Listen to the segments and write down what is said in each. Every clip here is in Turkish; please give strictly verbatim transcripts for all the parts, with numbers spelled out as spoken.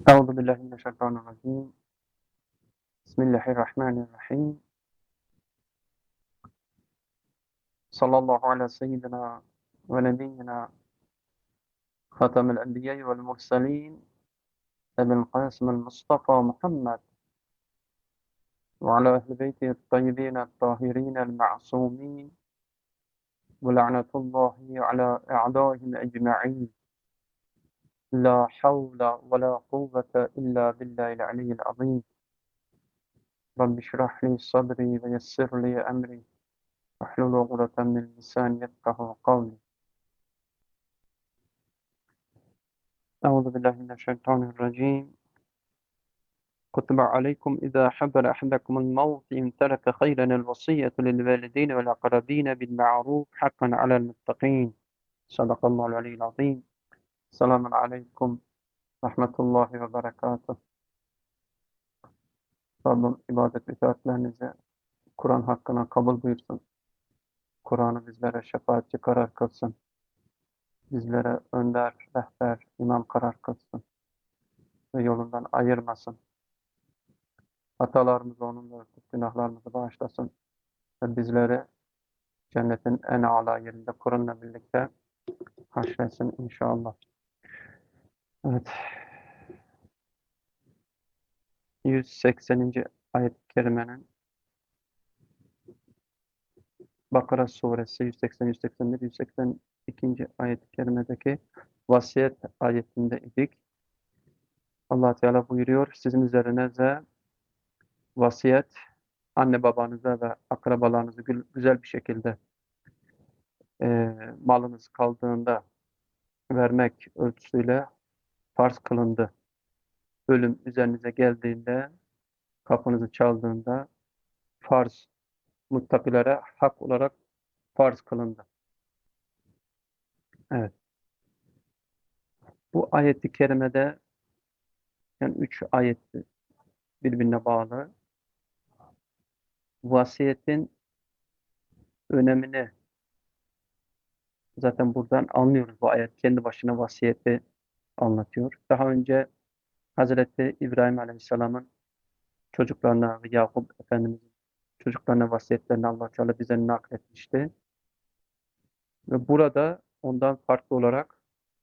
Euzu billahi mineşşeytanirracim. Bismillahirrahmanirrahim. Sallallahu ala seyyidina ve nebiyyina hatemel enbiya'i vel murselin Ebil Kasimil Mustafa Muhammed ve ala ehli beyti tayyibin tahirin el ma'sumin ve la'netullahi ala a'daihim ecma'in. La havle ve la kuvvete illa billahil aliyyil azim. Rabbi şrah li sadri ve yessir li emri. Vahlul uqdeten min lisani yefkahu kavli. Euzu billahi mineşşeytanirracim. Kutibe aleykum izâ hadara ahadakumul mevt in tereke hayrenel vasiyyetu lil valideyni vel akrabîne bil ma'ruf hakkan alel muttaqîn. Sadakallahul aliyyil azîm. Selamun aleyküm rahmetullahi ve berekatuhu. Rabbim ibadet ve itaatlerinizi Kur'an hakkına kabul buyursun. Kur'an'ı bizlere şefaatçi karar kılsın. Bizlere önder, rehber, imam karar kılsın. Ve yolundan ayırmasın. Hatalarımızı onunla örtüp günahlarımızı bağışlasın. Ve bizleri cennetin en âlâ yerinde Kur'an'la birlikte haşretsin inşallah. Evet. yüz sekseninci ayet-i kerimenin Bakara suresi yüz seksen, yüz seksen bir, yüz seksen ikinci ayet-i kerimedeki vasiyet ayetinde idik. Allah Teala buyuruyor, sizin üzerinize vasiyet, anne babanıza ve akrabalarınızı güzel bir şekilde e, malınız kaldığında vermek ölçüsüyle farz kılındı. Ölüm üzerinize geldiğinde, kapınızı çaldığında farz, muttakilere hak olarak farz kılındı. Evet. Bu ayet-i kerimede yani üç ayet birbirine bağlı. Vasiyetin önemini zaten buradan anlıyoruz. Bu ayet kendi başına vasiyeti anlatıyor. Daha önce Hazreti İbrahim Aleyhisselam'ın çocuklarına ve Yakup Efendimiz'in çocuklarına vasiyetlerini Allah Teala bize nakletmişti. Ve burada ondan farklı olarak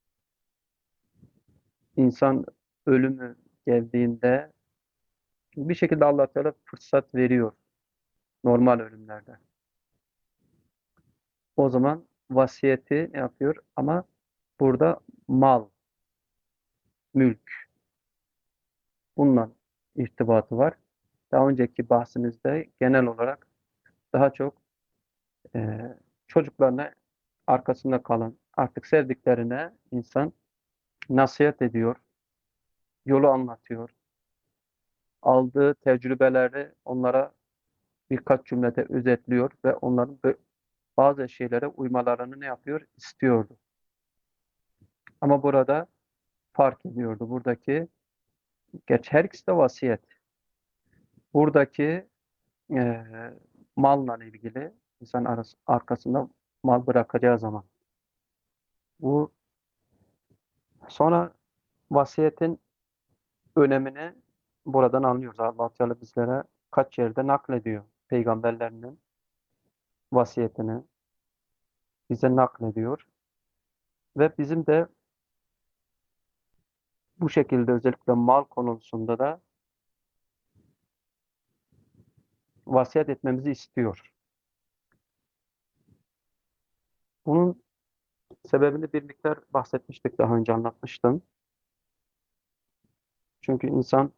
insan ölümü geldiğinde bir şekilde Allah Teala fırsat veriyor normal ölümlerde. O zaman vasiyeti ne yapıyor? Ama burada mal, mülk, bununla irtibatı var. Daha önceki bahsimizde genel olarak daha çok e, çocuklarına arkasında kalan, artık sevdiklerine insan nasihat ediyor, yolu anlatıyor. Aldığı tecrübeleri onlara birkaç cümlede özetliyor ve onların bazı şeylere uymalarını ne yapıyor? İstiyordu. Ama burada fark ediyordu. Buradaki, geç her ikisi de vasiyet. Buradaki e, malla ilgili insan arası, arkasında mal bırakacağı zaman. Bu sonra vasiyetin önemini buradan anlıyoruz. Allah Teala bizlere kaç yerde naklediyor peygamberlerinin vasiyetini bize naklediyor ve bizim de bu şekilde özellikle mal konusunda da vasiyet etmemizi istiyor. Bunun sebebini bir miktar bahsetmiştik, daha önce anlatmıştım. Çünkü insan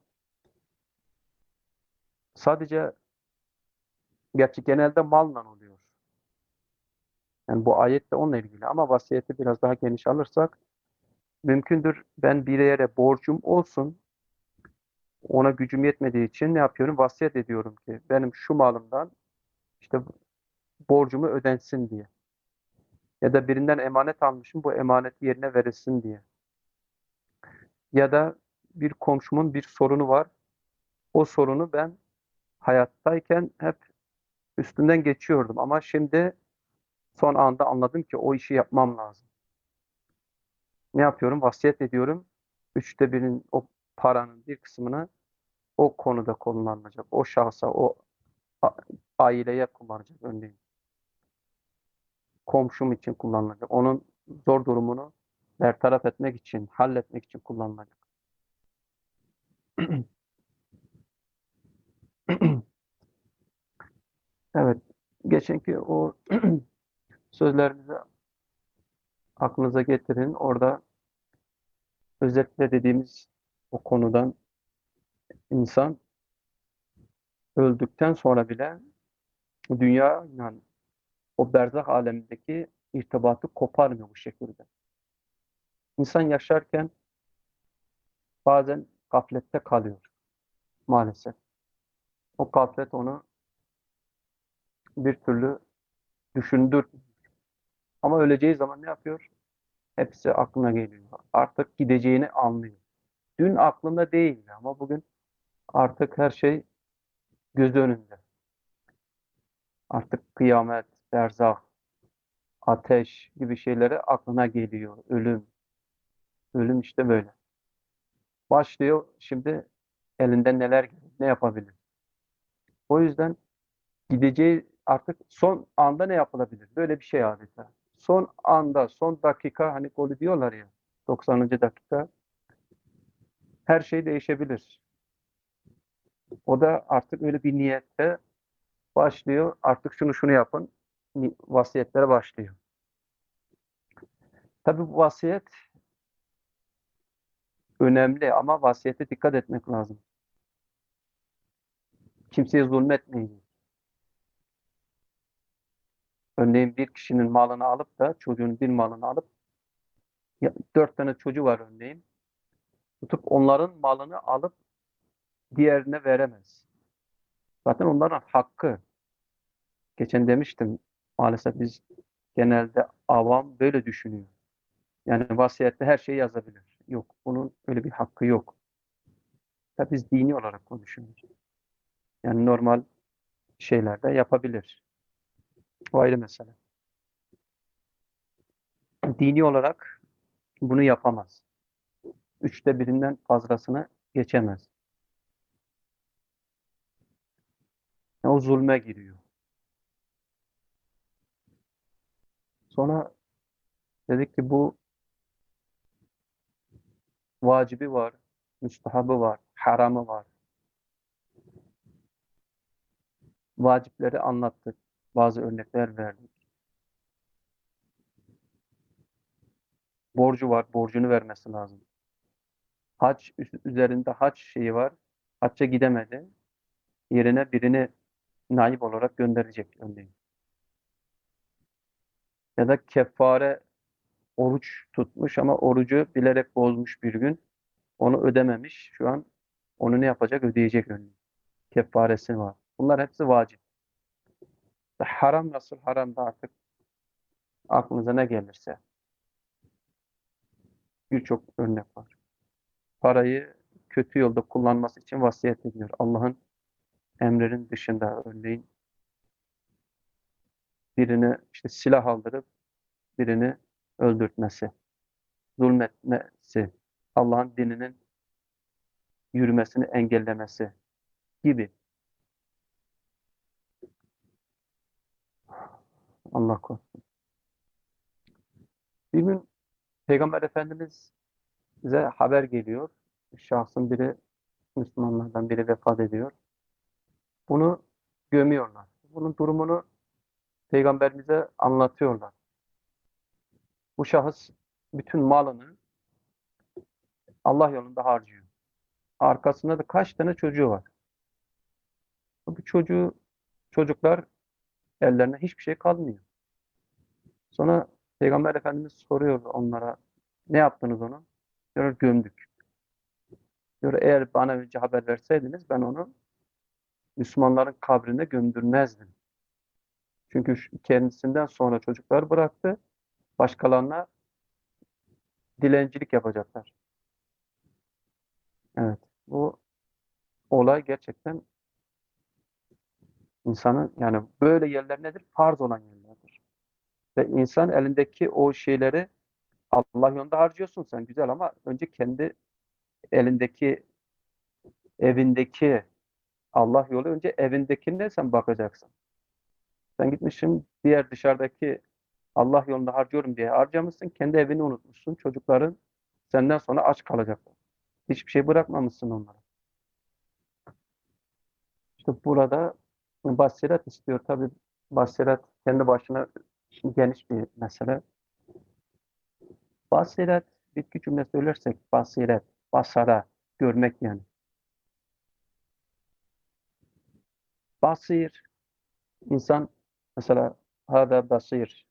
sadece, gerçi genelde malla oluyor. Yani bu ayet de onunla ilgili ama vasiyeti biraz daha geniş alırsak mümkündür ben bir yere borcum olsun, ona gücüm yetmediği için ne yapıyorum? Vasiyet ediyorum ki benim şu malımdan işte borcumu ödensin diye. Ya da birinden emanet almışım, bu emaneti yerine verilsin diye. Ya da bir komşumun bir sorunu var. O sorunu ben hayattayken hep üstünden geçiyordum ama şimdi son anda anladım ki o işi yapmam lazım. Ne yapıyorum? Vasiyet ediyorum. Üçte birin o paranın bir kısmını o konuda kullanılacak. O şahsa, o a- aileye kullanacak örneğin. Komşum için kullanılacak. Onun zor durumunu bertaraf etmek için, halletmek için kullanılacak. Evet. Geçenki o sözlerimizi aklınıza getirin. Orada özetle dediğimiz o konudan insan öldükten sonra bile dünya yani o berzah alemindeki irtibatı koparmıyor bu şekilde. İnsan yaşarken bazen gaflette kalıyor maalesef. O gaflet onu bir türlü düşündür. Ama öleceği zaman ne yapıyor? Hepsi aklına geliyor. Artık gideceğini anlıyor. Dün aklında değildi ama bugün artık her şey göz önünde. Artık kıyamet, berzah, ateş gibi şeyleri aklına geliyor. Ölüm. Ölüm işte böyle. Başlıyor şimdi elinden neler gelir, ne yapabilir? O yüzden gideceği artık son anda ne yapılabilir? Böyle bir şey adeta. Son anda, son dakika hani golü diyorlar ya doksanıncı dakika her şey değişebilir. O da artık öyle bir niyette başlıyor. Artık şunu şunu yapın. Vasiyetlere başlıyor. Tabii bu vasiyet önemli ama vasiyete dikkat etmek lazım. Kimseye zulmetmeyin. Örneğin bir kişinin malını alıp da çocuğun bir malını alıp ya, dört tane çocuğu var örneğin. Tutup onların malını alıp diğerine veremez. Zaten onların hakkı. Geçen demiştim maalesef biz genelde avam böyle düşünüyor. Yani vasiyette her şeyi yazabilir. Yok, bunun öyle bir hakkı yok. Tabii biz dini olarak konuşuyoruz. Yani normal şeylerde yapabilir. O ayrı mesele. Dini olarak bunu yapamaz. Üçte birinden fazlasını geçemez. Yani o zulme giriyor. Sonra dedik ki bu vacibi var, müstahabı var, haramı var. Vacipleri anlattık. Bazı örnekler verdik. Borcu var, borcunu vermesi lazım. Hac üzerinde hac şeyi var. Hacca gidemedi. Yerine birini naip olarak gönderecek örneğin. Ya da kefare oruç tutmuş ama orucu bilerek bozmuş bir gün. Onu ödememiş. Şu an onu ne yapacak? Ödeyecek örneğin. Kefaresi var. Bunlar hepsi vacip. Haram nasıl? Haram da artık aklınıza ne gelirse. Birçok örnek var. Parayı kötü yolda kullanması için vasiyet ediyor. Allah'ın emrinin dışında örneğin birine işte silah aldırıp birini öldürtmesi, zulmetmesi, Allah'ın dininin yürümesini engellemesi gibi. Allah korusun. Bir gün Peygamber Efendimiz bize haber geliyor. Şahsın biri, Müslümanlardan biri vefat ediyor. Bunu gömüyorlar. Bunun durumunu Peygamberimize anlatıyorlar. Bu şahıs bütün malını Allah yolunda harcıyor. Arkasında da kaç tane çocuğu var. Bu çocuğu, çocuklar ellerine hiçbir şey kalmıyor. Sonra Peygamber Efendimiz soruyor onlara, ne yaptınız onu? Diyor, gömdük. Diyor, eğer bana önce haber verseydiniz ben onu Müslümanların kabrine gömdürmezdim. Çünkü kendisinden sonra çocuklar bıraktı, başkalarına dilencilik yapacaklar. Evet, bu olay gerçekten insanın yani böyle yerler nedir? Farz olan yerlerdir. Ve insan elindeki o şeyleri Allah yolunda harcıyorsun sen güzel ama önce kendi elindeki, evindeki Allah yolu, önce evindekine sen bakacaksın. Sen gitmişsin diğer dışarıdaki Allah yolunda harcıyorum diye harcamışsın. Kendi evini unutmuşsun. Çocukların senden sonra aç kalacaklar. Hiçbir şey bırakmamışsın onlara. İşte burada basiret istiyor. Tabii basiret kendi başına geniş bir mesele. Basiret, bir iki cümle söylersek basiret, basara, görmek yani. Basir, insan mesela hâdâ basir,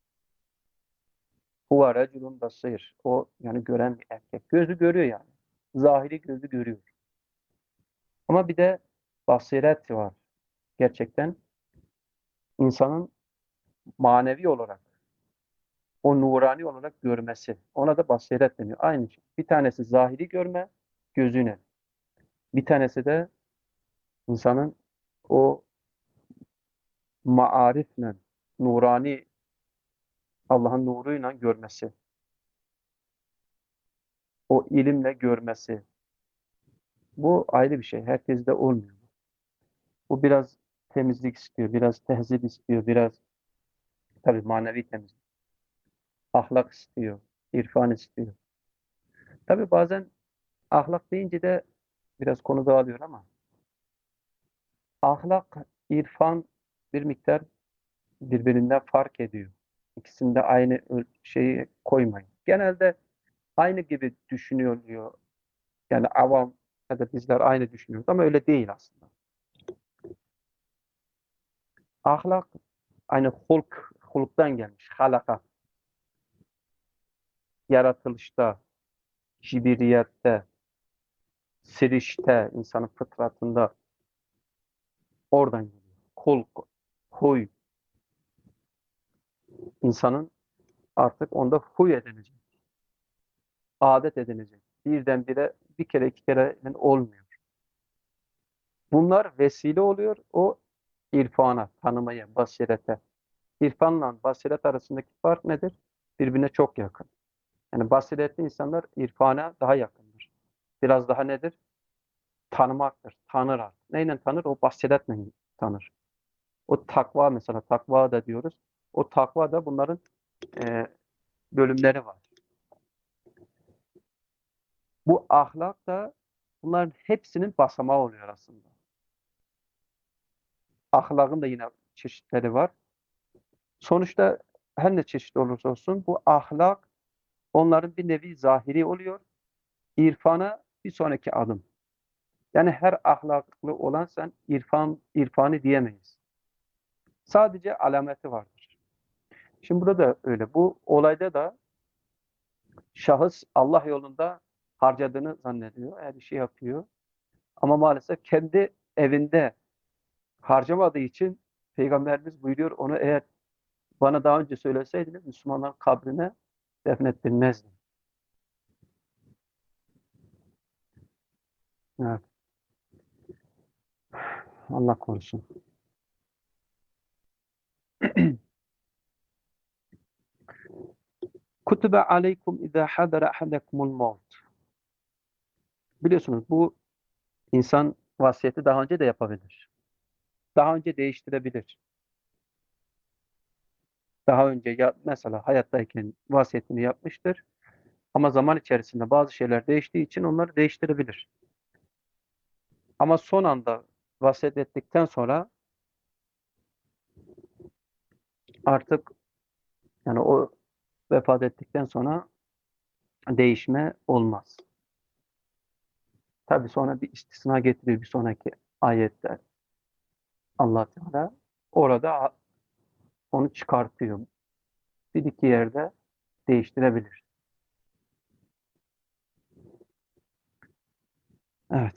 huve reculun basir. O yani gören bir erkek. Gözü görüyor yani. Zahiri gözü görüyor. Ama bir de basiret var. Gerçekten insanın manevi olarak, o nurani olarak görmesi. Ona da basiret deniyor. Aynı şey. Bir tanesi zahiri görme, gözüne. Bir tanesi de insanın o maarifle, nurani Allah'ın nuruyla görmesi. O ilimle görmesi. Bu ayrı bir şey. Herkeste olmuyor. Bu biraz temizlik istiyor, biraz tehzip istiyor, biraz tabii manevi temizlik. Ahlak istiyor, irfan istiyor. Tabii bazen ahlak deyince de biraz konu dağılıyor ama ahlak, irfan bir miktar birbirinden fark ediyor. İkisini de aynı öl- şeyi koymayın. Genelde aynı gibi düşünüyor diyor. Yani avam ya da bizler aynı düşünüyoruz ama öyle değil aslında. Ahlak aynı hulk, hulktan gelmiş. Halaka, yaratılışta, cibiliyette, sirişte, insanın fıtratında oradan geliyor. Hulk, huy, insanın artık onda huy edinecek, adet edinecek. Birdenbire bir kere iki kere olmuyor. Bunlar vesile oluyor o irfana, tanımaya, basirete. İrfanla basiret arasındaki fark nedir? Birbirine çok yakın. Yani basiretli insanlar irfana daha yakındır. Biraz daha nedir? Tanımaktır, tanır artık. Neyle tanır? O basiretle tanır. O takva mesela, takva da diyoruz. O takva da bunların e, bölümleri var. Bu ahlak da bunların hepsinin basamağı oluyor aslında. Ahlakın da yine çeşitleri var. Sonuçta her ne çeşit olursa olsun bu ahlak onların bir nevi zahiri oluyor. İrfana bir sonraki adım. Yani her ahlaklı olan sen irfan, irfanı diyemeyiz. Sadece alameti vardır. Şimdi burada da öyle. Bu olayda da şahıs Allah yolunda harcadığını zannediyor. Eğer bir şey yapıyor. Ama maalesef kendi evinde harcamadığı için Peygamberimiz buyuruyor onu eğer bana daha önce söyleseydiniz Müslümanların kabrine defnettirmezdim. Evet, Allah korusun. Kutibe aleykum izâ hadara ahadakumul maut. Biliyorsunuz bu insan vasiyeti daha önce de yapabilir. Daha önce değiştirebilir. Daha önce ya, mesela hayattayken vasiyetini yapmıştır. Ama zaman içerisinde bazı şeyler değiştiği için onları değiştirebilir. Ama son anda vasiyet ettikten sonra artık yani o vefat ettikten sonra değişme olmaz. Tabii sonra bir istisna getiriyor bir sonraki ayette Allah Teala. Orada onu çıkartıyor. Bir iki yerde değiştirebilir. Evet.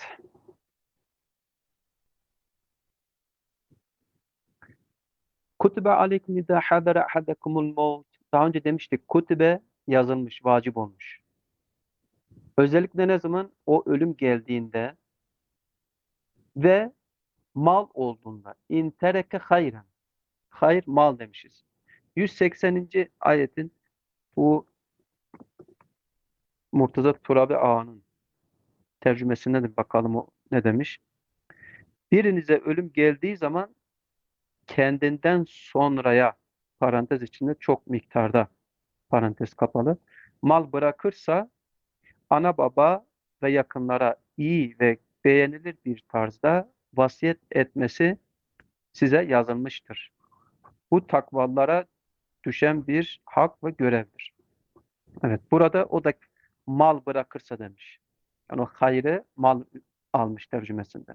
Kutibe aleykum izâ hadara ahadakumul maut. Daha önce demiştik kutibe yazılmış, vacip olmuş. Özellikle ne zaman? O ölüm geldiğinde ve mal olduğunda. İn tereke hayran. Hayır mal demişiz. yüz sekseninci ayetin bu Murtaza Turabi Ağa'nın tercümesinde de bakalım o ne demiş. Birinize ölüm geldiği zaman kendinden sonraya parantez içinde çok miktarda parantez kapalı mal bırakırsa ana baba ve yakınlara iyi ve beğenilir bir tarzda vasiyet etmesi size yazılmıştır. Bu takvalara düşen bir hak ve görevdir. Evet, burada o da mal bırakırsa demiş. Yani o hayrı mal almış tercümesinde.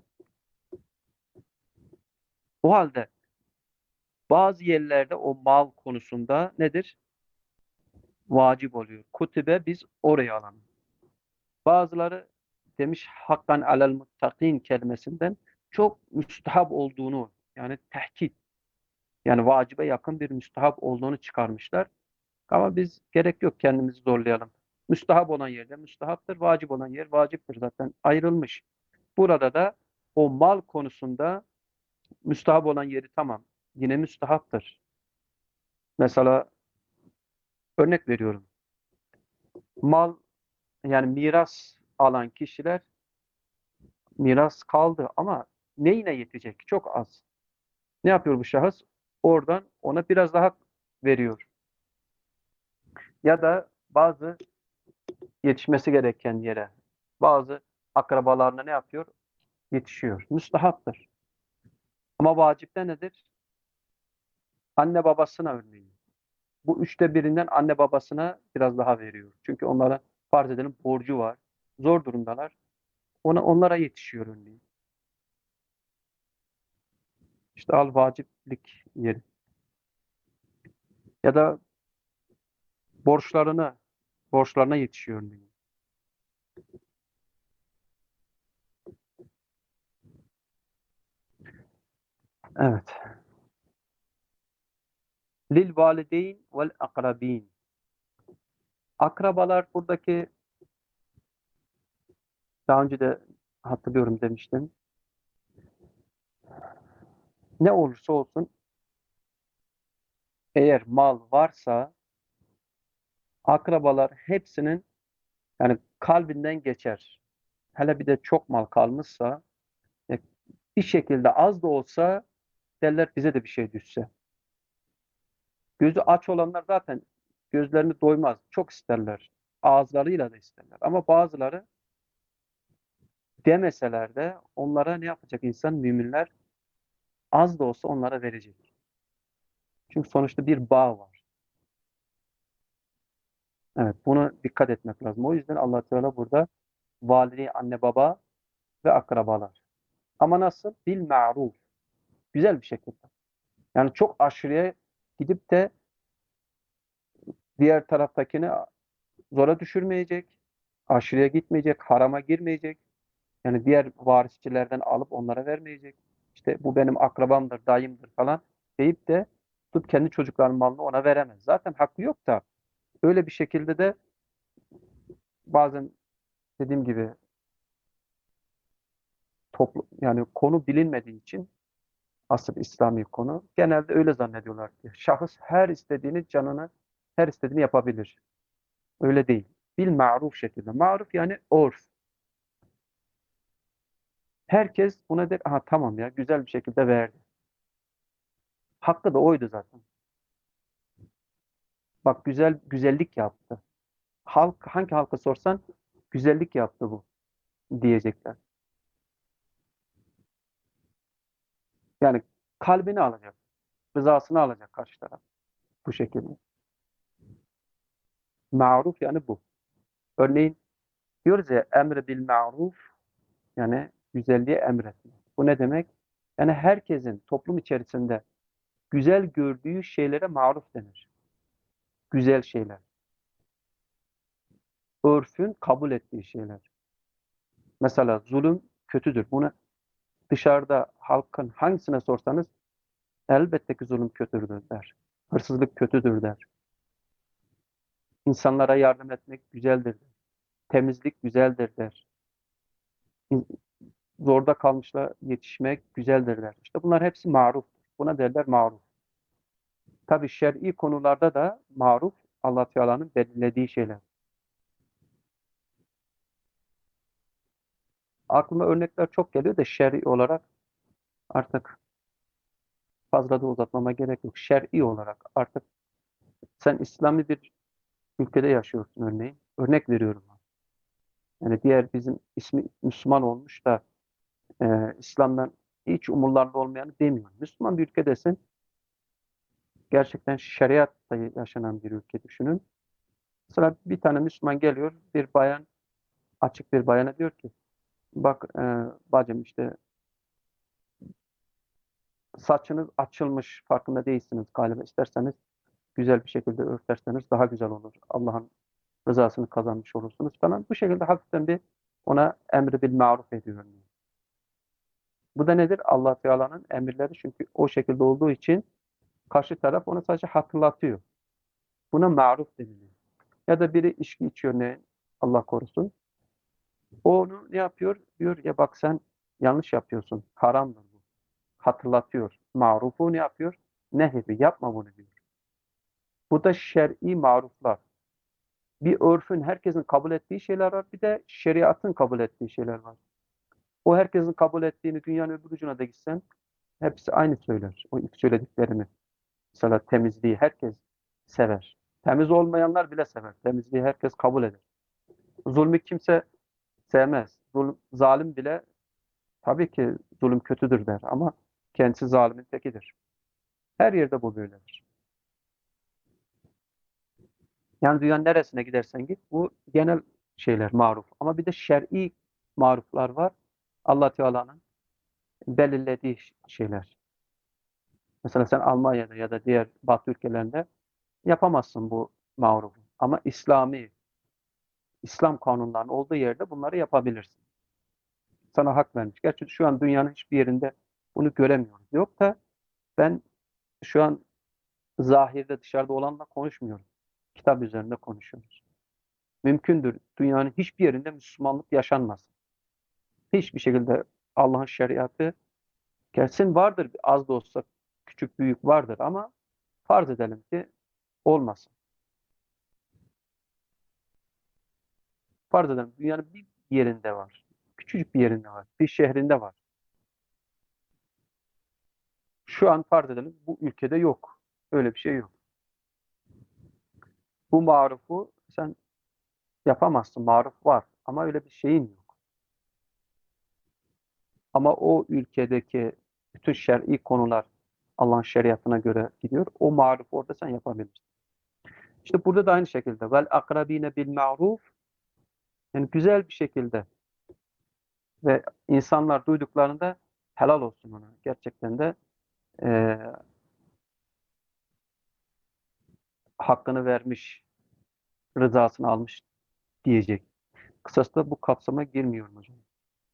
O halde bazı yerlerde o mal konusunda nedir? Vacip oluyor. Kutibe biz oraya alalım. Bazıları demiş hakkan alel muttakin kelimesinden çok müstahap olduğunu yani tehkit yani vacibe yakın bir müstahap olduğunu çıkarmışlar. Ama biz gerek yok kendimizi zorlayalım. Müstahap olan yerde müstahaptır, vacip olan yer vaciptir zaten ayrılmış. Burada da o mal konusunda müstahap olan yeri tamam yine müstahaptır. Mesela örnek veriyorum. Mal yani miras alan kişiler miras kaldı ama neyine yetecek? Çok az. Ne yapıyor bu şahıs? Oradan ona biraz daha veriyor. Ya da bazı yetişmesi gereken yere bazı akrabalarına ne yapıyor? Yetişiyor. Müstahaptır. Ama vacipte nedir? Anne babasına örneğin. Bu üçte birinden anne babasına biraz daha veriyor. Çünkü onlara farz edelim borcu var. Zor durumdalar. Ona, onlara yetişiyor örneğin. İşte al vaciplik yeri. Ya da borçlarına borçlarına yetişiyor örneğin. Evet. Lil valideyn vel akrabin. Akrabalar buradaki daha önce de hatırlıyorum demiştim. Ne olursa olsun eğer mal varsa akrabalar hepsinin yani kalbinden geçer. Hele bir de çok mal kalmışsa e, bir şekilde az da olsa derler bize de bir şey düşse. Gözü aç olanlar zaten gözlerini doymaz. Çok isterler. Ağızlarıyla da isterler. Ama bazıları demeseler de onlara ne yapacak insan? Müminler az da olsa onlara verecek. Çünkü sonuçta bir bağ var. Evet, bunu dikkat etmek lazım. O yüzden Allah Teala burada valide, anne baba ve akrabalar. Ama nasıl? Bil ma'ruf. Güzel bir şekilde. Yani çok aşırıya gidip de diğer taraftakini zora düşürmeyecek, aşırıya gitmeyecek, harama girmeyecek. Yani diğer varisçilerden alıp onlara vermeyecek. İşte bu benim akrabamdır, dayımdır falan deyip de tutup kendi çocuklarının malını ona veremez. Zaten hakkı yok da öyle bir şekilde de bazen dediğim gibi toplu yani konu bilinmediği için asıl İslami konu genelde öyle zannediyorlar ki şahıs her istediğini canını her istediğini yapabilir. Öyle değil. Bil maruf şekilde. Maruf yani orf. Herkes buna der, aha tamam ya güzel bir şekilde verdi. Hakkı da oydu zaten. Bak güzel güzellik yaptı. Halk hangi halka sorsan güzellik yaptı bu diyecekler. Yani kalbini alacak, rızasını alacak karşı taraf bu şekilde. Maruf yani bu. Örneğin diyoruz ya emre bil maruf yani güzelliğe emretme. Bu ne demek? Yani herkesin toplum içerisinde güzel gördüğü şeylere maruf denir. Güzel şeyler. Örfün kabul ettiği şeyler. Mesela zulüm kötüdür. Bunu dışarıda halkın hangisine sorsanız elbette ki zulüm kötüdür der. Hırsızlık kötüdür der. İnsanlara yardım etmek güzeldir der. Temizlik güzeldir der. Zorda kalmışla yetişmek güzeldir der. İşte bunlar hepsi maruf. Buna derler maruf. Tabii şer'i konularda da maruf Allah Teala'nın belirlediği şeyler. aklıma örnekler çok geliyor da şer'i olarak artık fazla da uzatmama gerek yok. Şer'i olarak artık sen İslami bir ülkede yaşıyorsun örneğin. Örnek veriyorum. Yani diğer bizim ismi Müslüman olmuş da e, İslam'dan hiç umurlarında olmayanı demiyorum. Müslüman bir ülkedesin. Gerçekten şeriatla yaşanan bir ülke düşünün. Mesela bir tane Müslüman geliyor, bir bayan, açık bir bayana diyor ki, bak e, bacım işte saçınız açılmış, farkında değilsiniz galiba. İsterseniz güzel bir şekilde örterseniz daha güzel olur. Allah'ın rızasını kazanmış olursunuz falan. Bu şekilde hafiften bir ona emri bil maruf ediyor. Bu da nedir? Allah Teala'nın emirleri, çünkü o şekilde olduğu için karşı taraf onu sadece hatırlatıyor. Buna maruf deniliyor. Ya da biri içki içiyor, ne Allah korusun. O onu ne yapıyor? Diyor ya bak sen yanlış yapıyorsun. Haramdır bu. Hatırlatıyor. Marufu ne yapıyor? Nehyediyor. Yapma bunu diyor. Bu da şer'i maruflar. Bir örfün, herkesin kabul ettiği şeyler var. Bir de şeriatın kabul ettiği şeyler var. O herkesin kabul ettiğini dünyanın öbür ucuna da gitsen hepsi aynı söyler. O ilk söylediklerini. Mesela temizliği herkes sever. Temiz olmayanlar bile sever. Temizliği herkes kabul eder. Zulmü kimse sevmez. Zulüm, zalim bile tabii ki zulüm kötüdür der ama kendisi zalimin tekidir. Her yerde bu böyledir. Yani dünyanın neresine gidersen git bu genel şeyler maruf. Ama bir de şer'i maruflar var. Allah Teala'nın belirlediği şeyler. Mesela sen Almanya'da ya da diğer Batı ülkelerinde yapamazsın bu marufu. Ama İslami, İslam kanunlarının olduğu yerde bunları yapabilirsin. Sana hak vermiş. Gerçi şu an dünyanın hiçbir yerinde bunu göremiyoruz. Yok da ben şu an zahirde dışarıda olanla konuşmuyorum. Kitap üzerinde konuşuyoruz. Mümkündür dünyanın hiçbir yerinde Müslümanlık yaşanmaz. Hiçbir şekilde Allah'ın şeriatı kesin vardır. Az da olsa küçük büyük vardır ama farz edelim ki olmasın. Farz edelim dünyanın bir yerinde var. Küçücük bir yerinde var. Bir şehrinde var. Şu an farz edelim bu ülkede yok. Öyle bir şey yok. Bu marufu sen yapamazsın. Maruf var ama öyle bir şeyin yok. Ama o ülkedeki bütün şer'i konular Allah'ın şeriatına göre gidiyor. O maruf orada sen yapabilirsin. İşte burada da aynı şekilde vel akrabine bil ma'ruf, yani güzel bir şekilde ve insanlar duyduklarında helal olsun ona. Gerçekten de e, hakkını vermiş, rızasını almış diyecek. Kısasta bu kapsama girmiyor mu hocam?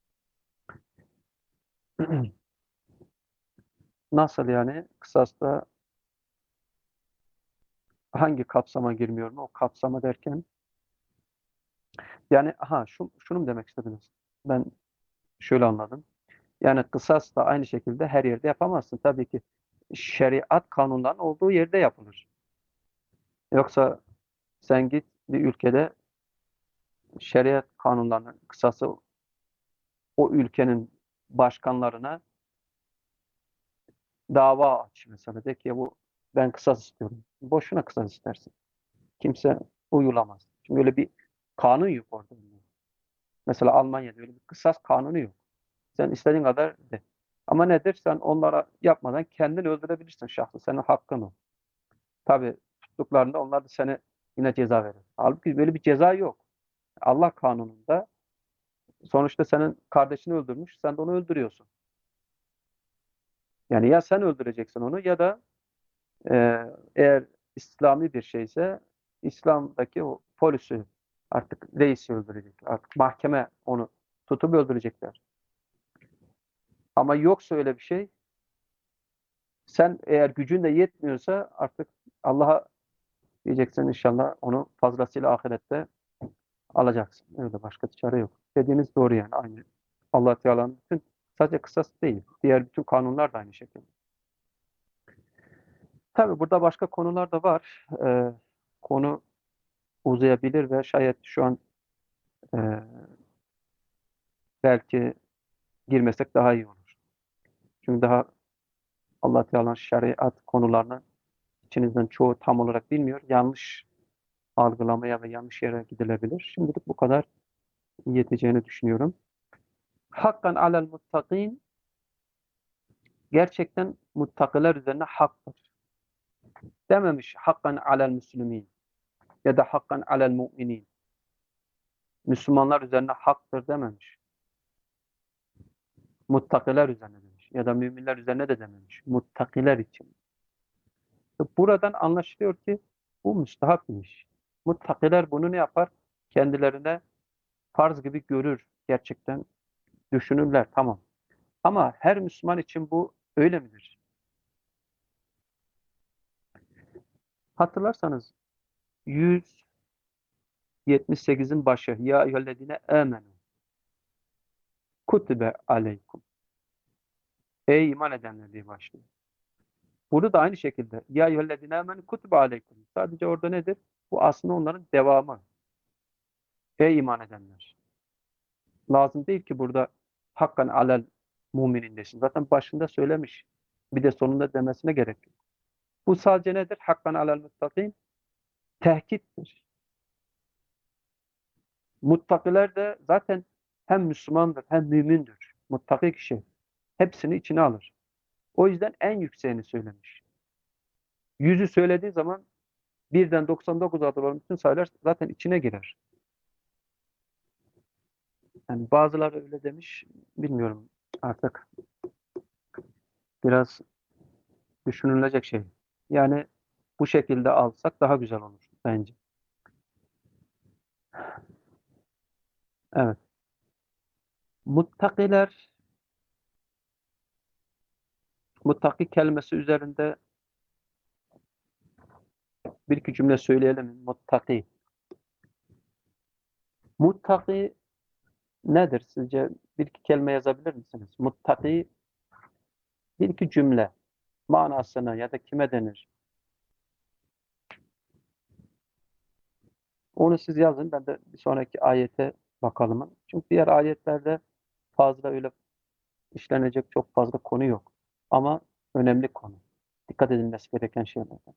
Nasıl yani? Kısasta hangi kapsama girmiyor mu? O kapsama derken yani aha şu, şunu mu demek istediniz? Ben şöyle anladım. Yani kısas da aynı şekilde her yerde yapamazsın. Tabii ki şeriat kanunların olduğu yerde yapılır. Yoksa sen git bir ülkede şeriat kanunlarının kısası o ülkenin başkanlarına dava aç mesela. De ki bu ben kısas istiyorum. Boşuna kısas istersin. Kimse uyulamaz. Çünkü öyle bir kanun yok orada. Mesela Almanya'da öyle bir kısas kanunu yok. Sen istediğin kadar de. Ama nedir? Sen onlara yapmadan kendini öldürebilirsin şahsı. Senin hakkın o. Tabii tuttuklarında onlar da seni yine ceza verir. Halbuki böyle bir ceza yok. Allah kanununda sonuçta senin kardeşini öldürmüş, sen de onu öldürüyorsun. Yani ya sen öldüreceksin onu ya da e, eğer İslami bir şeyse İslam'daki o polisi artık reisi öldürecek. Artık mahkeme onu tutup öldürecekler. Ama yoksa öyle bir şey, sen eğer gücün de yetmiyorsa artık Allah'a diyeceksin, inşallah onu fazlasıyla ahirette alacaksın. Öyle başka çare yok. Dediğiniz doğru yani aynı. Allah Teala'nın bütün, sadece kısas değil. Diğer bütün kanunlar da aynı şekilde. Tabii burada başka konular da var. Ee, konu uzayabilir ve şayet şu an e, belki girmesek daha iyi olur. Çünkü daha Allah Teala'nın şeriat konularını içinizden çoğu tam olarak bilmiyor. Yanlış algılamaya ve yanlış yere gidilebilir. Şimdilik bu kadar yeteceğini düşünüyorum. Hakkan alel muttakin, gerçekten muttakiler üzerine haktır. Dememiş hakkan alel müslümin ya da hakkan alel müminin. Müslümanlar üzerine haktır dememiş. Muttakiler üzerine demiş. Ya da müminler üzerine de dememiş. Muttakiler için. Buradan anlaşılıyor ki bu müstahap bir iş. Muttakiler bunu ne yapar? Kendilerine farz gibi görür. Gerçekten düşünürler. Tamam. Ama her Müslüman için bu öyle midir? Hatırlarsanız yüz yetmiş sekizin başı ya eyyühellezine amenu kutibe aleykum. Ey iman edenler diye başlıyor. Burada da aynı şekilde ya eyyühellezine amenu kutibe aleykum. Sadece orada nedir? Bu aslında onların devamı. Ey iman edenler. Lazım değil ki burada hakkan alel muminin desin. Zaten başında söylemiş. Bir de sonunda demesine gerek yok. Bu sadece nedir? Hakkan alel muttakin. Tehkittir. Muttakiler de zaten hem Müslümandır hem mümindir. Muttaki kişi. Hepsini içine alır. O yüzden en yükseğini söylemiş. Yüzü söylediği zaman birden doksan dokuza kadar olan bütün sayılar zaten içine girer. Yani bazıları öyle demiş. Bilmiyorum artık. Biraz düşünülecek şey. Yani bu şekilde alsak daha güzel olur bence. Evet. Muttakiler, muttaki kelimesi üzerinde bir iki cümle söyleyelim. Muttaki. Muttaki nedir sizce? Bir iki kelime yazabilir misiniz? Muttaki bir iki cümle manasına ya da kime denir? Onu siz yazın. Ben de bir sonraki ayete bakalım. Çünkü diğer ayetlerde fazla öyle işlenecek çok fazla konu yok. Ama önemli konu. Dikkat edilmesi gereken şeylerden.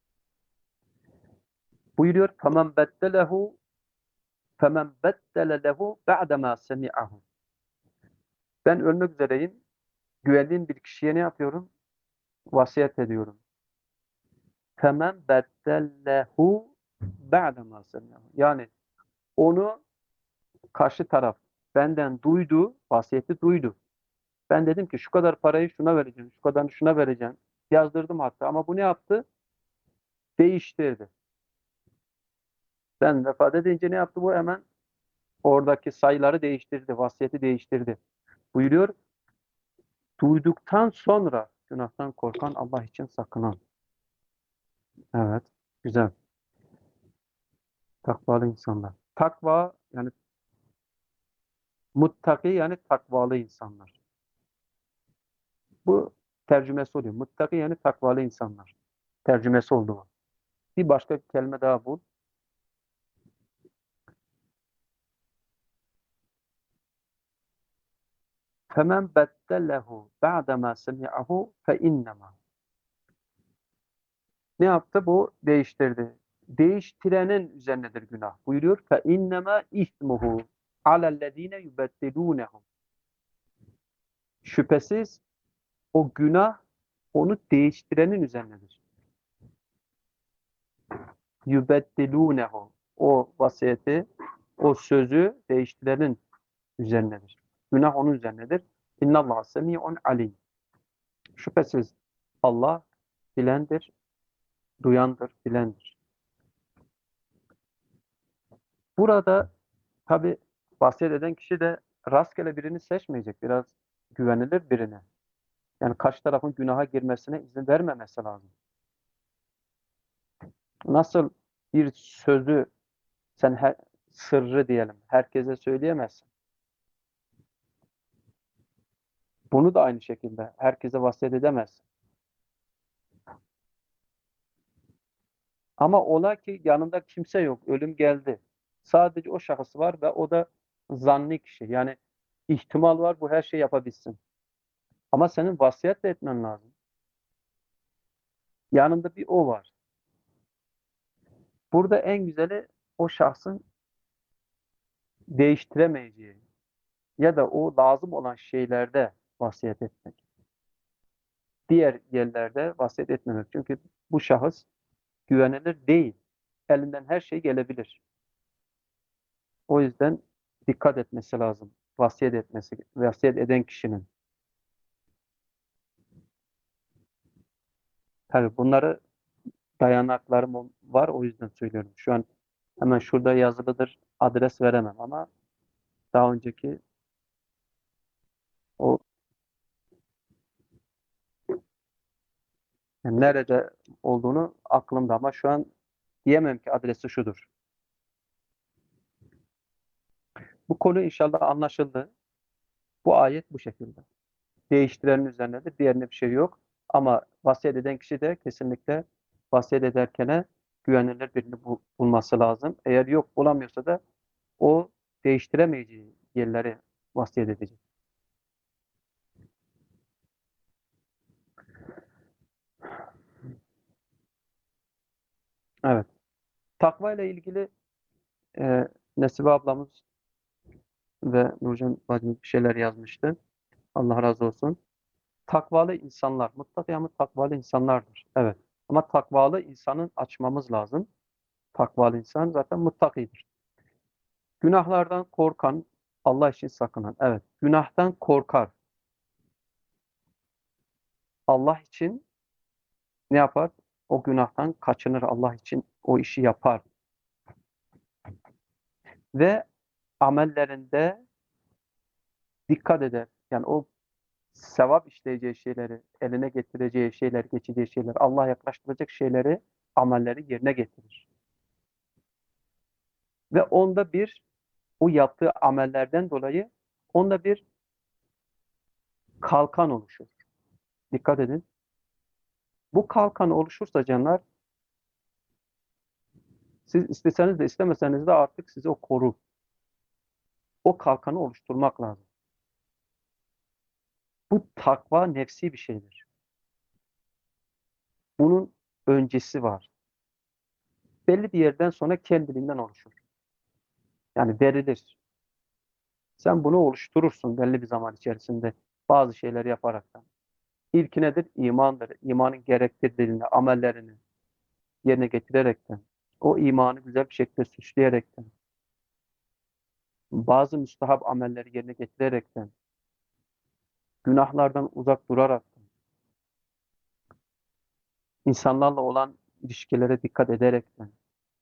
Buyuruyor فَمَنْ بَدَّلَهُ فَمَنْ بَدَّلَ لَهُ بَعْدَمَا سَمِعَهُ. Ben ölmek üzereyim. Güvendiğim bir kişiye ne yapıyorum? Vasiyet ediyorum. فَمَنْ بَدَّلَهُ بَعْدَمَا سَمِعَهُ. Yani onu karşı taraf benden duydu, vasiyeti duydu. Ben dedim ki şu kadar parayı şuna vereceğim, şu kadarını şuna vereceğim. Yazdırdım hatta ama bu ne yaptı? Değiştirdi. Ben vefat edince ne yaptı bu? Hemen oradaki sayıları değiştirdi, vasiyeti değiştirdi. Buyuruyor, duyduktan sonra günahtan korkan, Allah için sakınan. Evet, güzel. Takvalı insanlar. Takva yani muttaki yani takvalı insanlar. Bu tercümesi oluyor. Muttaki yani takvalı insanlar. Tercümesi oldu bu. Bir başka kelime daha bul. فَمَنْ بَدَّلَهُ بَعْدَمَا سَمِعَهُ فَاِنَّمَا. Ne yaptı? Bu değiştirdi. Değiştirenin üzerinedir günah. Buyuruyor فَاِنَّمَا اِثْمُهُ عَلَى الَّذ۪ينَ يُبَدِّلُونَهُ. Şüphesiz o günah onu değiştirenin üzerinedir. Yubeddilûnehu. O vasiyeti, o sözü değiştirenin üzerinedir. Günah onun üzerinedir. İnnallâhe semî'un alîm. Şüphesiz Allah bilendir, duyandır, bilendir. Burada tabi vasiyet eden kişi de rastgele birini seçmeyecek. Biraz güvenilir birini. Yani karşı tarafın günaha girmesine izin vermemesi lazım. Nasıl bir sözü sen her, sırrı diyelim herkese söyleyemezsin. Bunu da aynı şekilde herkese vasiyet edemezsin. Ama ola ki yanında kimse yok, ölüm geldi. Sadece o şahıs var ve o da zanni kişi. Yani İhtimal var bu her şeyi yapabilsin. Ama senin vasiyet de etmen lazım. Yanında bir o var. Burada en güzeli o şahsın değiştiremeyeceği ya da o lazım olan şeylerde vasiyet etmek. Diğer yerlerde vasiyet etmemek. Çünkü bu şahıs güvenilir değil. Elinden her şey gelebilir. O yüzden dikkat etmesi lazım. Vasiyet etmesi, vasiyet eden kişinin. Tabii bunları dayanaklarım var o yüzden söylüyorum. Şu an hemen şurada yazılıdır adres veremem ama daha önceki o yani nerede olduğunu aklımda ama şu an diyemem ki adresi şudur. Bu konu inşallah anlaşıldı. Bu ayet bu şekilde. Değiştirenin üzerindedir. Diğerinde bir şey yok. Ama vasiyet eden kişi de kesinlikle vasiyet ederken güvenilir birini bul- bulması lazım. Eğer yok bulamıyorsa da o değiştiremeyeceği yerleri vasiyet edecek. Evet. Takva ile ilgili e, Nesibe ablamız ve Nurcan bacımız bir şeyler yazmıştı. Allah razı olsun. Takvalı insanlar, muttaki ama takvalı insanlardır. Evet. Ama takvalı insanın açmamız lazım. Takvalı insan zaten muttakidir. Günahlardan korkan, Allah için sakınan. Evet. Günahtan korkar. Allah için ne yapar? O günahtan kaçınır. Allah için o işi yapar. Ve amellerinde dikkat eder. Yani o sevap işleyeceği şeyleri, eline getireceği şeyler, geçeceği şeyler, Allah yaklaştıracak şeyleri, amelleri yerine getirir. Ve onda bir, o yaptığı amellerden dolayı onda bir kalkan oluşur. Dikkat edin. Bu kalkan oluşursa canlar, siz isteseniz de istemeseniz de artık sizi o korur. O kalkanı oluşturmak lazım. Bu takva nefsi bir şeydir. Bunun öncesi var. Belli bir yerden sonra kendiliğinden oluşur. Yani verilir. Sen bunu oluşturursun belli bir zaman içerisinde bazı şeyler yaparaktan. İlki nedir? İmandır. İmanın gerektirdiğini, amellerini yerine getirerekten, o imanı güzel bir şekilde süsleyerekten, bazı müstahap amelleri yerine getirerekten, günahlardan uzak duraraktan, insanlarla olan ilişkilere dikkat ederekten,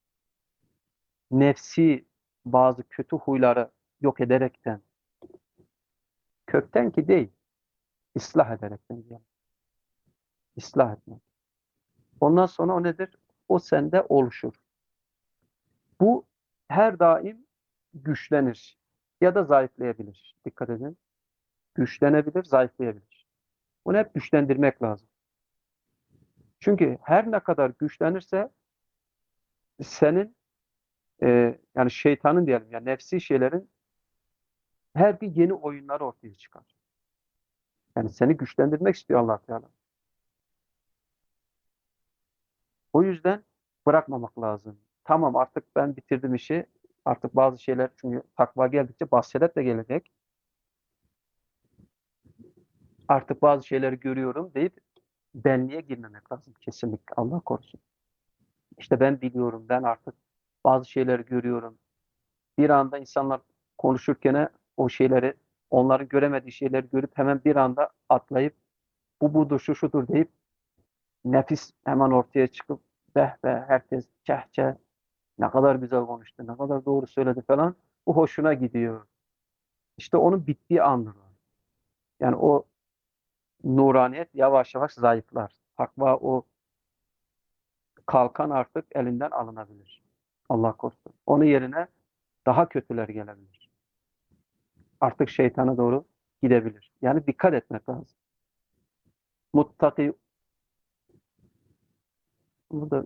nefsi bazı kötü huyları yok ederekten, kökten ki değil, ıslah ederekten diyelim. İslah etmek. Ondan sonra o nedir? O sende oluşur. Bu her daim güçlenir ya da zayıflayabilir. Dikkat edin. Güçlenebilir, zayıflayabilir. Bunu hep güçlendirmek lazım. Çünkü her ne kadar güçlenirse senin e, yani şeytanın diyelim yani nefsi şeylerin her bir yeni oyunları ortaya çıkar. Yani seni güçlendirmek istiyor Allah Teala. O yüzden bırakmamak lazım. Tamam artık ben bitirdim işi. Artık bazı şeyler çünkü takva geldikçe basiret de gelecek. Artık bazı şeyleri görüyorum deyip benliğe girmemek lazım kesinlikle. Allah korusun. İşte ben biliyorum, ben artık bazı şeyleri görüyorum. Bir anda insanlar konuşurken o şeyleri, onların göremediği şeyleri görüp hemen bir anda atlayıp bu budur, şu şudur deyip nefis hemen ortaya çıkıp beh be herkes keh ne kadar güzel konuştu, ne kadar doğru söyledi falan. Bu hoşuna gidiyor. İşte onun bittiği andır o. Yani o nuraniyet yavaş yavaş zayıflar. Takva o kalkan artık elinden alınabilir. Allah korusun. Onun yerine daha kötüler gelebilir. Artık şeytana doğru gidebilir. Yani dikkat etmek lazım. Muttaki burada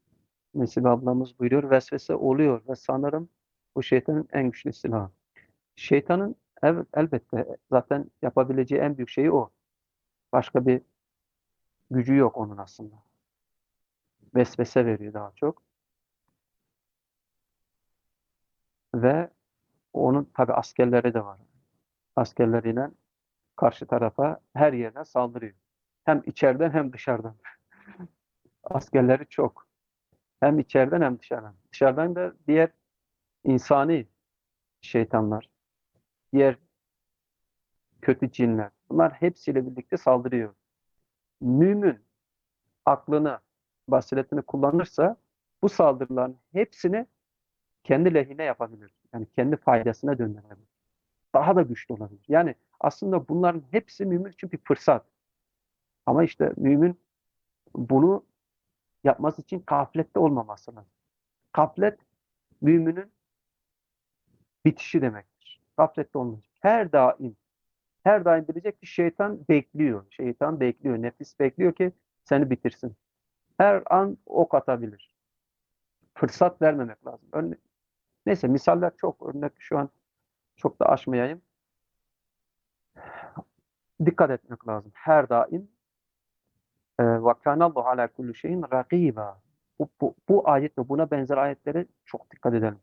Nesibe ablamız buyuruyor. Vesvese oluyor ve sanırım bu şeytanın en güçlü silahı. Şeytanın evet, elbette zaten yapabileceği en büyük şey o. Başka bir gücü yok onun aslında. Vesvese veriyor daha çok. Ve onun tabi askerleri de var. Askerleriyle karşı tarafa her yerden saldırıyor. Hem içeriden hem dışarıdan. Askerleri çok. Hem içeriden hem dışarıdan. Dışarıdan da diğer insani şeytanlar, diğer kötü cinler. Bunlar hepsiyle birlikte saldırıyor. Mümin aklını, basiretini kullanırsa bu saldırıların hepsini kendi lehine yapabilir. Yani kendi faydasına döndürebilir. Daha da güçlü olabilir. Yani aslında bunların hepsi mümin için bir fırsat. Ama işte mümin bunu yapması için gaflette olmaması lazım. Gaflet müminin bitişi demektir. Gaflette olmayacak. Her daim, her daim bilecek ki şeytan bekliyor. Şeytan bekliyor. Nefis bekliyor ki seni bitirsin. Her an ok atabilir. Fırsat vermemek lazım. Örne Neyse misaller çok. Örnek şu an çok da aşmayayım. Dikkat etmek lazım. Her daim ve kânallahu alâ kulli şeyin rakîbâ. Bu, bu, bu ayet ve buna benzer ayetlere çok dikkat edelim.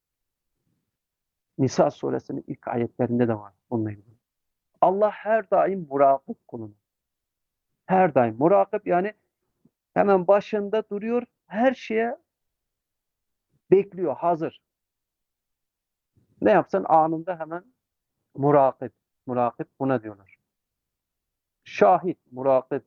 Nisa suresinin ilk ayetlerinde de var bununla ilgili. Allah her daim murakip kulunu. Her daim murakip yani hemen başında duruyor, her şeye bekliyor, hazır. Ne yapsan anında hemen murakip. Murakip buna diyorlar. Şahit, murakip.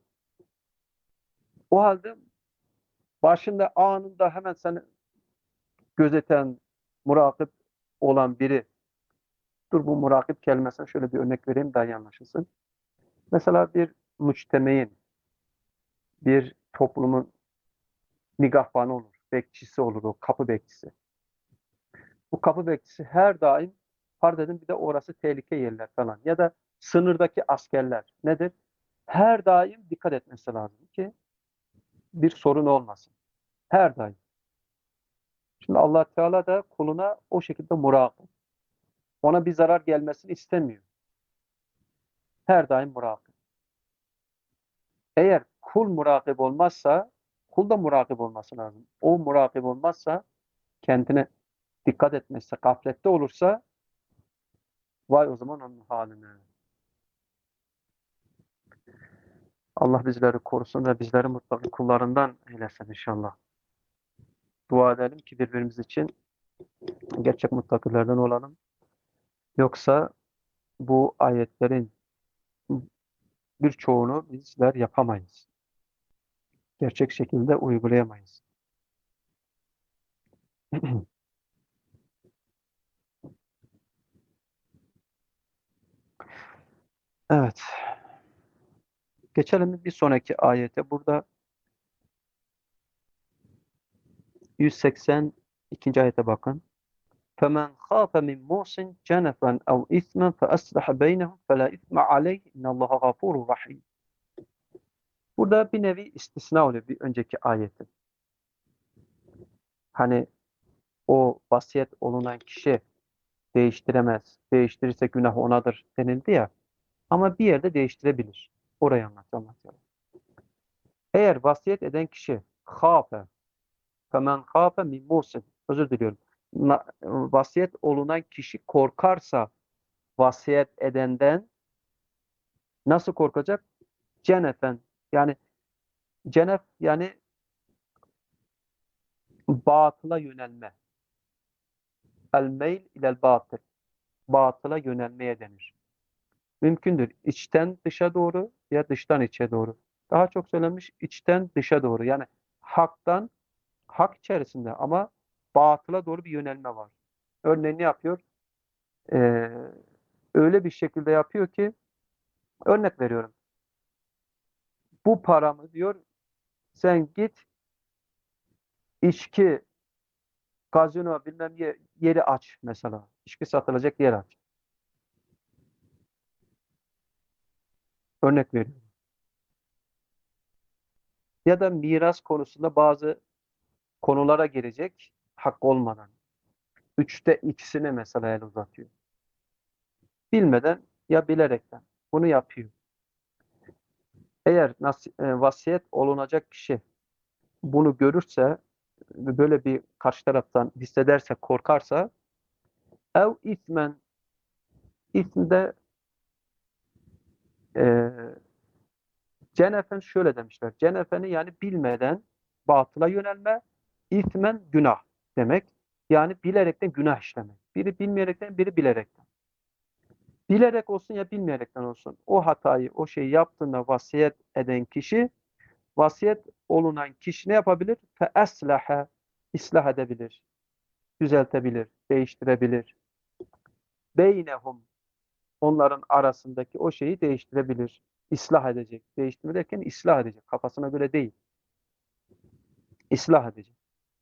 O halde başında anında hemen seni gözeten, murakip olan biri. Dur bu murakip kelimesine şöyle bir örnek vereyim daha iyi anlaşılsın. Mesela bir müçtemeyin, bir toplumun nigahbanı olur, bekçisi olur o kapı bekçisi. Bu kapı bekçisi her daim farz edin bir de orası tehlike yerler falan ya da sınırdaki askerler nedir? Her daim dikkat etmesi lazım ki bir sorun olmasın. Her daim. Şimdi Allah Teala da kuluna o şekilde murakip. Ona bir zarar gelmesini istemiyor. Her daim murakip. Eğer kul murakip olmazsa kul da murakip olması lazım. O murakip olmazsa kendine dikkat etmezse, gaflette olursa vay o zaman onun haline. Allah bizleri korusun ve bizleri mutlaka kullarından eylesin inşallah. Dua edelim ki birbirimiz için gerçek muttakilerden olalım. Yoksa bu ayetlerin birçoğunu bizler yapamayız. Gerçek şekilde uygulayamayız. Evet. Geçelim bir sonraki ayete. Burada yüz seksen ikinci ayete bakın. فَمَنْ خَافَ مِنْ مُوصٍ جَنَفًا اَوْ اِثْمًا فَأَصْلَحَ بَيْنَهُمْ فَلَا اِثْمَ عَلَيْهِ اِنَّ اللّٰهَ غَفُورٌ رَحِيمٌ. Burada bir nevi istisna oluyor bir önceki ayetin. Hani o vasiyet olunan kişi değiştiremez. Değiştirirse günah onadır denildi ya. Ama bir yerde değiştirebilir. Orayı anlatacağım. Eğer vasiyet eden kişi khâfe femen khâfe min musin, özür diliyorum. Na- vasiyet olunan kişi korkarsa vasiyet edenden nasıl korkacak? Cenefen. Yani cenef yani batıla yönelme. El meyl ilel batıl. Batıla yönelmeye denir. Mümkündür. İçten dışa doğru ya dıştan içe doğru. Daha çok söylenmiş içten dışa doğru. Yani haktan hak içerisinde ama batıla doğru bir yönelme var. Örneğin ne yapıyor? Ee, öyle bir şekilde yapıyor ki örnek veriyorum. Bu paramı diyor sen git içki, gazino bilmem ye- yeri aç mesela. İçki satılacak yer aç. Örnek veriyorum. Ya da miras konusunda bazı konulara girecek hak olmadan. Üçte ikisine mesela el uzatıyor. bilmeden ya bilerekten bunu yapıyor. Eğer nas- e, vasiyet olunacak kişi bunu görürse, böyle bir karşı taraftan hissederse, korkarsa, ev ismen, ismde e, cenefen şöyle demişler. Cenefeni yani bilmeden batıla yönelme, ismen günah demek. Yani bilerekten günah işlemek. Biri bilmeyerekten, biri bilerekten. Bilerek olsun ya bilmeyerekten olsun. O hatayı, o şeyi yaptığında vasiyet eden kişi, vasiyet olunan kişi ne yapabilir? Fe eslaha, ıslah edebilir, düzeltebilir, değiştirebilir. Beynehum, onların arasındaki o şeyi değiştirebilir. İslah edecek. Değiştirme derken ıslah edecek. Kafasına göre değil. İslah edecek.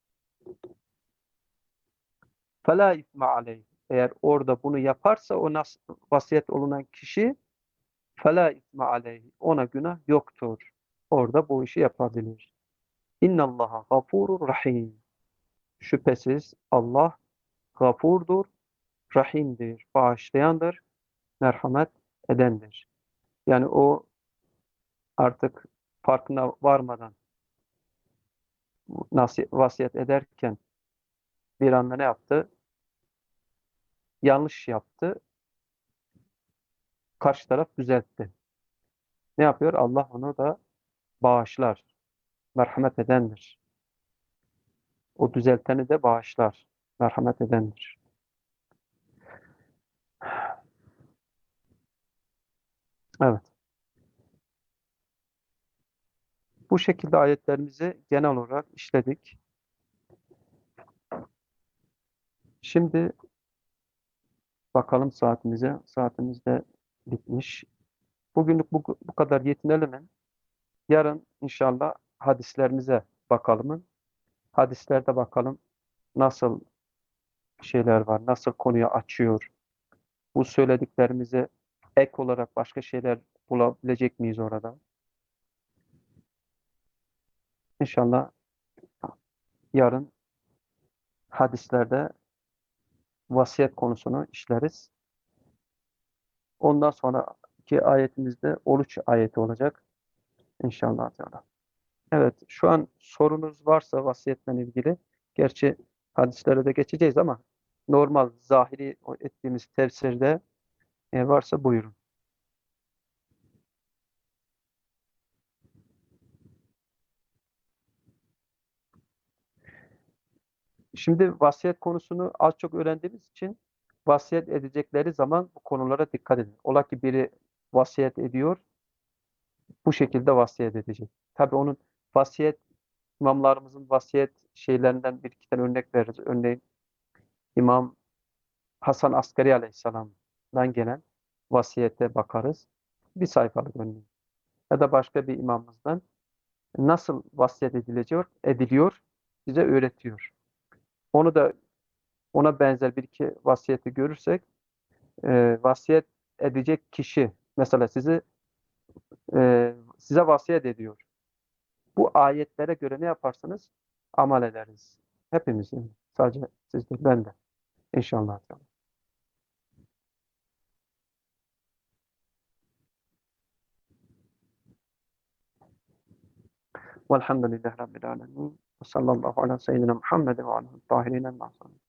فَلَا اِثْمَ عَلَيْهِ, eğer orada bunu yaparsa o nas vasiyet olunan kişi, فَلَا اِثْمَ عَلَيْهِ, ona günah yoktur. Orada bu işi yapabilir. اِنَّ اللّٰهَ غَفُورٌ rahim. Şüphesiz Allah gafurdur, rahimdir, bağışlayandır, merhamet edendir. Yani o artık farkına varmadan nasi- vasiyet ederken bir anda ne yaptı? Yanlış yaptı. Karşı taraf düzeltti. Ne yapıyor? Allah onu da bağışlar, merhamet edendir. O düzelteni de bağışlar, merhamet edendir. Evet. Bu şekilde ayetlerimizi genel olarak işledik. Şimdi bakalım saatimize. Saatimiz de bitmiş. Bugünlük bu, bu kadar yetinelim. Yarın inşallah hadislerimize bakalım. Hadislerde bakalım nasıl şeyler var, nasıl konuyu açıyor. Bu söylediklerimize ek olarak başka şeyler bulabilecek miyiz orada? İnşallah yarın hadislerde vasiyet konusunu işleriz. Ondan sonraki ayetimizde oruç ayeti olacak inşallah Teala. Evet, şu an sorunuz varsa vasiyetle ilgili, gerçi hadislere de geçeceğiz ama normal zahiri ettiğimiz tefsirde e, varsa buyurun. Şimdi vasiyet konusunu az çok öğrendiğimiz için vasiyet edecekleri zaman bu konulara dikkat edin. Ola ki biri vasiyet ediyor, bu şekilde vasiyet edecek. Tabii onun vasiyet, imamlarımızın vasiyet şeylerinden bir iki tane örnek veririz. Örneğin İmam Hasan Askari Aleyhisselam'dan gelen vasiyete bakarız. Bir sayfalık örneğin. Ya da başka bir imamımızdan nasıl vasiyet ediliyor, ediliyor bize öğretiyor. Onu da ona benzer bir iki vasiyeti görürsek, e, vasiyet edecek kişi mesela sizi e, size vasiyet ediyor. Bu ayetlere göre ne yaparsınız? Amel ederiz. Hepimiz yani. Sadece siz değil, ben de. İnşallah. Velhamdülillahi Rabbil alemin. Ve sallallahu ala seyyidina Muhammed ve aleyhi tahirin el